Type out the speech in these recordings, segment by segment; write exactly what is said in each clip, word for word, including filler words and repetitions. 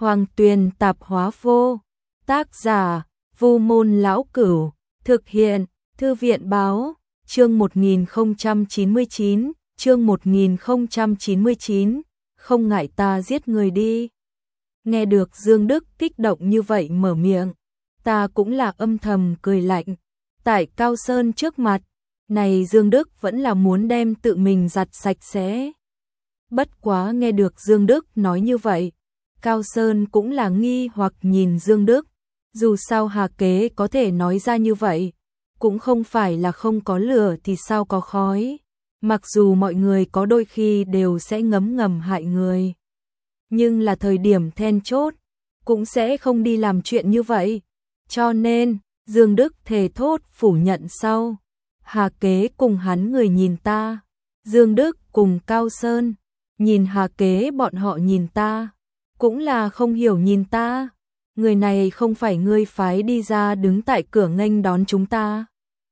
Hoàng Tuyền Tạp Hóa Vô. Tác giả: Vu Môn Lão Cửu. Thực hiện: Thư viện Báo. Chương một nghìn không trăm chín mươi chín, chương một nghìn không trăm chín mươi chín, không ngại ta giết người đi. Nghe được Dương Đức kích động như vậy mở miệng, ta cũng là âm thầm cười lạnh. Tại Cao Sơn trước mặt, này Dương Đức vẫn là muốn đem tự mình giặt sạch sẽ. Bất quá nghe được Dương Đức nói như vậy, Cao Sơn cũng là nghi hoặc nhìn Dương Đức. Dù sao Hà Kế có thể nói ra như vậy, cũng không phải là không có lửa thì sao có khói. Mặc dù mọi người có đôi khi đều sẽ ngấm ngầm hại người, nhưng là thời điểm then chốt, cũng sẽ không đi làm chuyện như vậy. Cho nên, Dương Đức thề thốt phủ nhận sau. Hà Kế cùng hắn người nhìn ta, Dương Đức cùng Cao Sơn nhìn Hà Kế, bọn họ nhìn ta, cũng là không hiểu nhìn ta. Người này không phải ngươi phái đi ra đứng tại cửa nghênh đón chúng ta?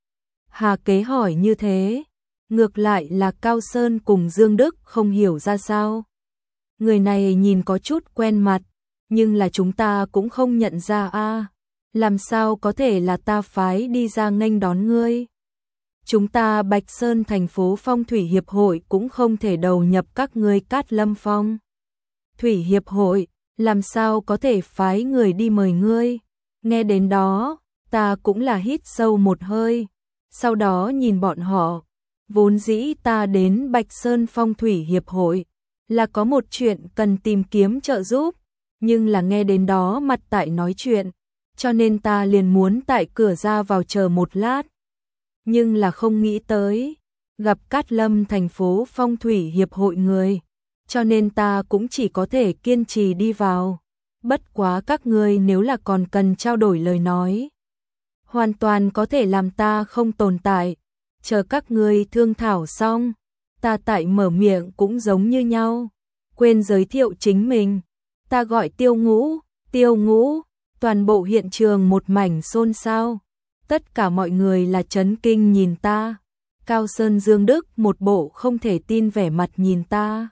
Hà Kế hỏi như thế, ngược lại là Cao Sơn cùng Dương Đức không hiểu ra sao. Người này nhìn có chút quen mặt, nhưng là chúng ta cũng không nhận ra a. Làm sao có thể là ta phái đi ra nghênh đón ngươi? Chúng ta Bạch Sơn thành phố Phong Thủy Hiệp hội cũng không thể đầu nhập các ngươi Cát Lâm Phong Thủy Hiệp hội, làm sao có thể phái người đi mời ngươi? Nghe đến đó, ta cũng là hít sâu một hơi, sau đó nhìn bọn họ. Vốn dĩ ta đến Bạch Sơn Phong Thủy Hiệp hội là có một chuyện cần tìm kiếm trợ giúp, nhưng là nghe đến đó mặt tại nói chuyện, cho nên ta liền muốn tại cửa ra vào chờ một lát. Nhưng là không nghĩ tới, gặp Cát Lâm thành phố Phong Thủy Hiệp hội người, cho nên ta cũng chỉ có thể kiên trì đi vào. Bất quá các ngươi nếu là còn cần trao đổi lời nói, hoàn toàn có thể làm ta không tồn tại. Chờ các ngươi thương thảo xong, ta tại mở miệng cũng giống như nhau. Quên giới thiệu chính mình, ta gọi Tiêu Ngũ. Tiêu Ngũ. Toàn bộ hiện trường một mảnh xôn xao, tất cả mọi người là chấn kinh nhìn ta. Cao Sơn, Dương Đức một bộ không thể tin vẻ mặt nhìn ta.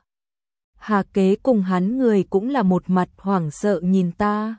Hà Kế cùng hắn người cũng là một mặt hoảng sợ nhìn ta.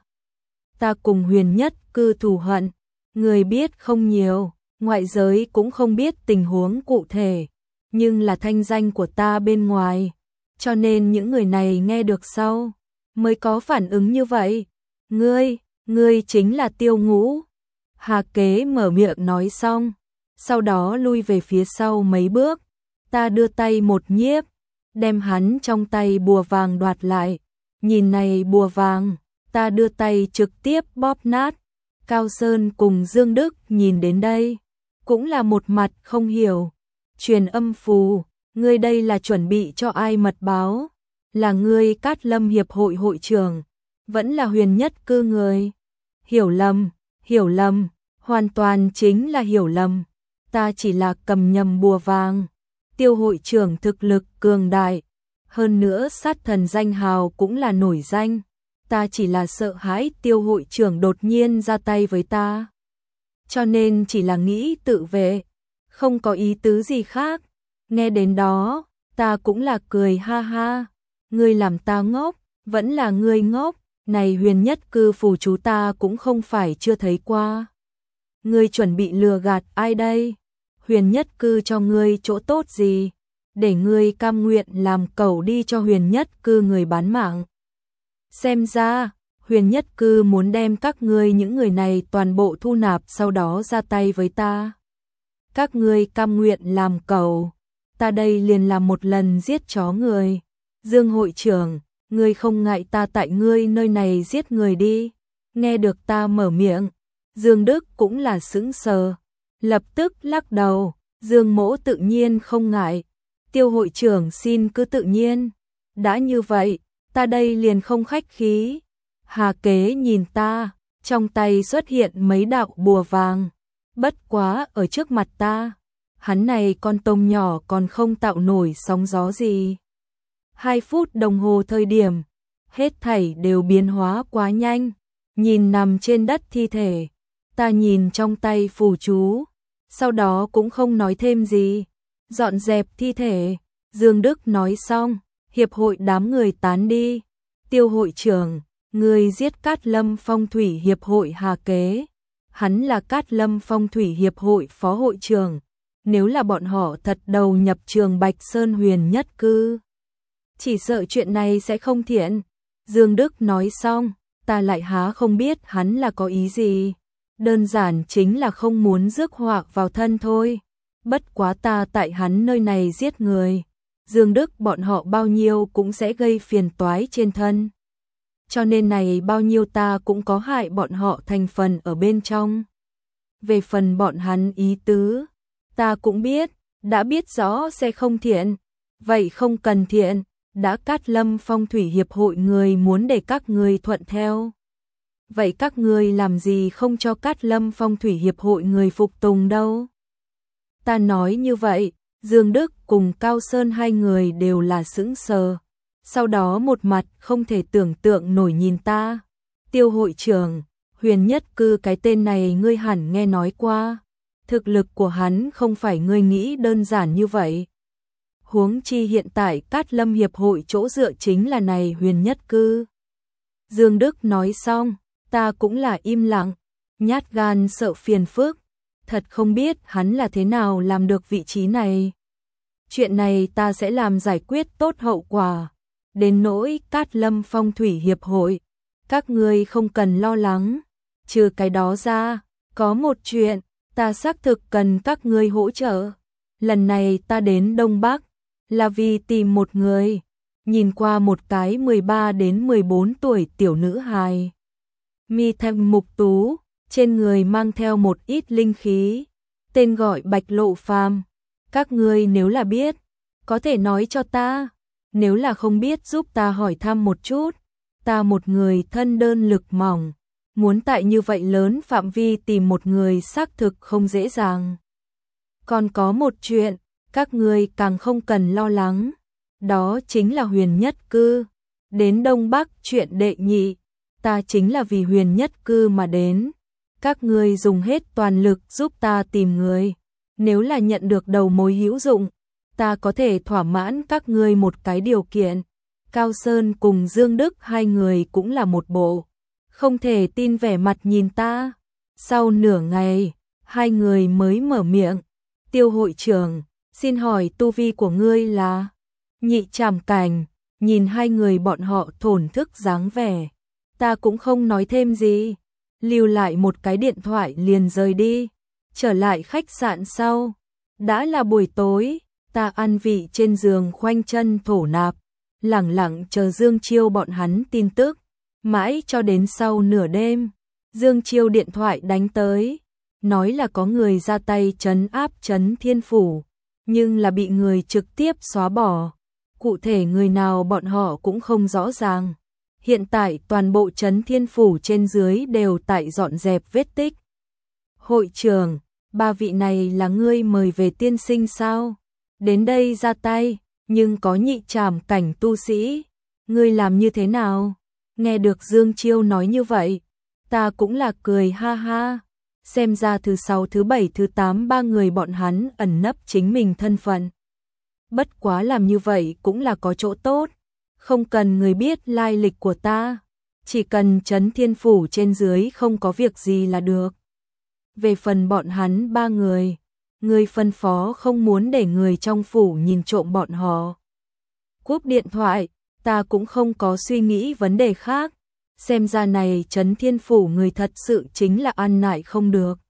Ta cùng Huyền Nhất Cư thù hận, người biết không nhiều, ngoại giới cũng không biết tình huống cụ thể, nhưng là thanh danh của ta bên ngoài, cho nên những người này nghe được sau mới có phản ứng như vậy. Ngươi, ngươi chính là Tiêu Ngũ. Hà Kế mở miệng nói xong, sau đó lui về phía sau mấy bước. Ta đưa tay một nhiếp, đem hắn trong tay bùa vàng đoạt lại. Nhìn này bùa vàng, ta đưa tay trực tiếp bóp nát. Cao Sơn cùng Dương Đức nhìn đến đây, cũng là một mặt không hiểu. Truyền âm phù, ngươi đây là chuẩn bị cho ai mật báo? Là ngươi Cát Lâm Hiệp hội hội trưởng, vẫn là Huyền Nhất Cư người? Hiểu lầm, hiểu lầm, hoàn toàn chính là hiểu lầm. Ta chỉ là cầm nhầm bùa vàng. Tiêu hội trưởng thực lực cường đại, hơn nữa sát thần danh hào cũng là nổi danh. Ta chỉ là sợ hãi Tiêu hội trưởng đột nhiên ra tay với ta, cho nên chỉ là nghĩ tự vệ, không có ý tứ gì khác. Nghe đến đó, ta cũng là cười ha ha. Ngươi làm ta ngốc, vẫn là ngươi ngốc. Này Huyền Nhất Cư phù chú ta cũng không phải chưa thấy qua. Ngươi chuẩn bị lừa gạt ai đây? Huyền Nhất Cư cho ngươi chỗ tốt gì, để ngươi cam nguyện làm cẩu đi cho Huyền Nhất Cư người bán mạng? Xem ra, Huyền Nhất Cư muốn đem các ngươi những người này toàn bộ thu nạp, sau đó ra tay với ta. Các ngươi cam nguyện làm cẩu, ta đây liền làm một lần giết chó người. Dương hội trưởng, ngươi không ngại ta tại ngươi nơi này giết người đi? Nghe được ta mở miệng, Dương Đức cũng là sững sờ, lập tức lắc đầu. Dương mỗ tự nhiên không ngại. Tiêu hội trưởng xin cứ tự nhiên. Đã như vậy, ta đây liền không khách khí. Hà Kế nhìn ta, trong tay xuất hiện mấy đạo bùa vàng. Bất quá ở trước mặt ta, hắn này con tôm nhỏ còn không tạo nổi sóng gió gì. Hai phút đồng hồ thời điểm, hết thảy đều biến hóa quá nhanh. Nhìn nằm trên đất thi thể, ta nhìn trong tay phù chú, sau đó cũng không nói thêm gì. Dọn dẹp thi thể, Dương Đức nói xong, hiệp hội đám người tán đi. Tiêu hội trưởng, Ngươi giết Cát Lâm Phong Thủy Hiệp hội Hà Kế. Hắn là Cát Lâm Phong Thủy Hiệp hội phó hội trưởng. Nếu là bọn họ thật đầu nhập trường Bạch Sơn Huyền Nhất Cư, chỉ sợ chuyện này sẽ không thiện. Dương Đức nói xong, ta lại há không biết hắn là có ý gì. Đơn giản chính là không muốn rước họa vào thân thôi. Bất quá ta tại hắn nơi này giết người, Dương Đức bọn họ bao nhiêu cũng sẽ gây phiền toái trên thân. Cho nên này bao nhiêu ta cũng có hại bọn họ thành phần ở bên trong. Về phần bọn hắn ý tứ, ta cũng biết, đã biết rõ sẽ không thiện. Vậy không cần thiện, đã Cát Lâm Phong Thủy Hiệp hội người muốn để các người thuận theo. Vậy các người làm gì không cho Cát Lâm Phong Thủy Hiệp hội người phục tùng đâu? Ta nói như vậy, Dương Đức cùng Cao Sơn hai người đều là sững sờ. Sau đó một mặt không thể tưởng tượng nổi nhìn ta. Tiêu hội trưởng, Huyền Nhất Cư cái tên này ngươi hẳn nghe nói qua. Thực lực của hắn không phải ngươi nghĩ đơn giản như vậy. Huống chi hiện tại Cát Lâm Hiệp hội chỗ dựa chính là này Huyền Nhất Cư. Dương Đức nói xong, ta cũng là im lặng, nhát gan sợ phiền phức. Thật không biết hắn là thế nào làm được vị trí này. Chuyện này ta sẽ làm giải quyết tốt hậu quả. Đến nỗi Cát Lâm Phong Thủy Hiệp hội, các ngươi không cần lo lắng. Trừ cái đó ra, có một chuyện, ta xác thực cần các ngươi hỗ trợ. Lần này ta đến Đông Bắc, là vì tìm một người. Nhìn qua một cái mười ba đến mười bốn tuổi tiểu nữ hài. Mi thanh mục tú, trên người mang theo một ít linh khí. Tên gọi Bạch Lộ Phàm. Các ngươi nếu là biết, có thể nói cho ta. Nếu là không biết giúp ta hỏi thăm một chút. Ta một người thân đơn lực mỏng, muốn tại như vậy lớn phạm vi tìm một người xác thực không dễ dàng. Còn có một chuyện, các ngươi càng không cần lo lắng. Đó chính là Huyền Nhất Cư. Đến Đông Bắc chuyện đệ nhị, ta chính là vì Huyền Nhất Cư mà đến. Các ngươi dùng hết toàn lực giúp ta tìm người. Nếu là nhận được đầu mối hữu dụng, ta có thể thỏa mãn các ngươi một cái điều kiện. Cao Sơn cùng Dương Đức hai người cũng là một bộ. Không thể tin vẻ mặt nhìn ta. Sau nửa ngày, hai người mới mở miệng. Tiêu hội trưởng, xin hỏi tu vi của ngươi là? Nhị trảm cảnh, nhìn hai người bọn họ thổn thức dáng vẻ. Ta cũng không nói thêm gì. Lưu lại một cái điện thoại liền rời đi. Trở lại khách sạn sau. Đã là buổi tối, ta ăn vị trên giường khoanh chân thổ nạp. Lẳng lặng chờ Dương Chiêu bọn hắn tin tức. Mãi cho đến sau nửa đêm, Dương Chiêu điện thoại đánh tới. Nói là có người ra tay trấn áp Trấn Thiên Phủ. Nhưng là bị người trực tiếp xóa bỏ. Cụ thể người nào bọn họ cũng không rõ ràng. Hiện tại toàn bộ Trấn Thiên Phủ trên dưới đều tại dọn dẹp vết tích. Hội trưởng, ba vị này là ngươi mời về tiên sinh sao? Đến đây ra tay, nhưng có nhị trảm cảnh tu sĩ. Ngươi làm như thế nào? Nghe được Dương Chiêu nói như vậy, ta cũng là cười ha ha. Xem ra thứ sáu, thứ bảy, thứ tám ba người bọn hắn ẩn nấp chính mình thân phận. Bất quá làm như vậy cũng là có chỗ tốt. Không cần người biết lai lịch của ta. Chỉ cần Trấn Thiên Phủ trên dưới không có việc gì là được. Về phần bọn hắn ba người, người phân phó không muốn để người trong phủ nhìn trộm bọn họ. Cúp điện thoại, ta cũng không có suy nghĩ vấn đề khác. Xem ra này Trấn Thiên Phủ người thật sự chính là ăn nại không được.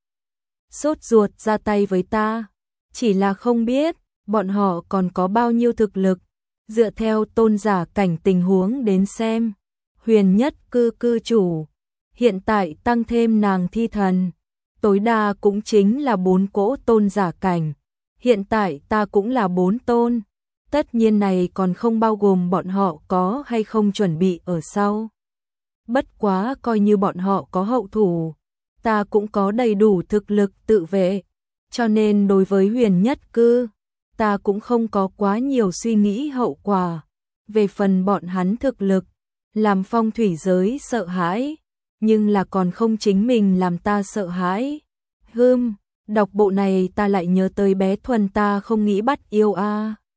Sốt ruột ra tay với ta. Chỉ là không biết, bọn họ còn có bao nhiêu thực lực. Dựa theo tôn giả cảnh tình huống đến xem. Huyền Nhất Cư cư chủ. Hiện tại tăng thêm nàng thi thần. Tối đa cũng chính là bốn cỗ tôn giả cảnh. Hiện tại ta cũng là bốn tôn. Tất nhiên này còn không bao gồm bọn họ có hay không chuẩn bị ở sau. Bất quá coi như bọn họ có hậu thủ. Ta cũng có đầy đủ thực lực tự vệ. Cho nên đối với Huyền Nhất Cư, ta cũng không có quá nhiều suy nghĩ hậu quả. Về phần bọn hắn thực lực, làm phong thủy giới sợ hãi, nhưng là còn không chính mình làm ta sợ hãi. Hừm, đọc bộ này ta lại nhớ tới bé Thuần ta không nghĩ bắt yêu a. À.